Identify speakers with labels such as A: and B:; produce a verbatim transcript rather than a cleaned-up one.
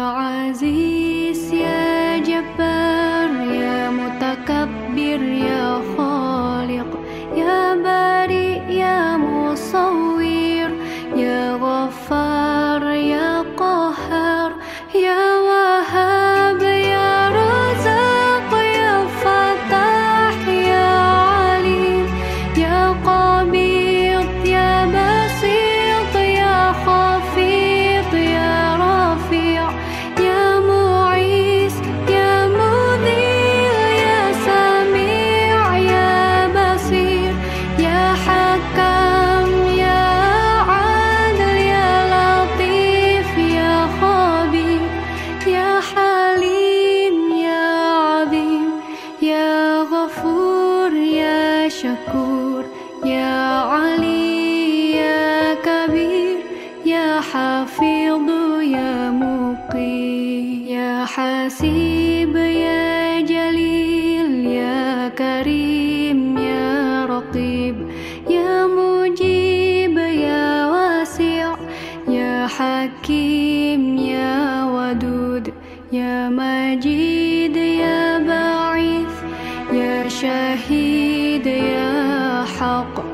A: Aziz, Ya Jabbar, Ya Mutakabbir, Ya Khaliq, Ya Bari, Ya Musawwir, Ya Ghaffar, Ya Qahhar, Ya Wahhab, Ya Razaq, Ya Fattah, Ya Alim, Ya Qabid, Ya Basit, Ya Khafid, Ya Rafi', Ya Mu'is, Ya Mudhil, Ya Sami', Ya Basir, Ya Hakam, Ya Adil, Ya Latif, Ya Khabir, Ya Halim, Ya Azim, Ya Ghafur, Ya Syakur, Ya Ali, Ya Kabir, Ya Hafidhu, Ya Muqi, Ya Hasib, Ya Jalil, Ya Karim, Ya Raqib, Ya Mujib, Ya Wasi', Ya Hakim, Ya Wadud, Ya Majid, Ya Ba'ith, Ya Syahid, Ya Haq,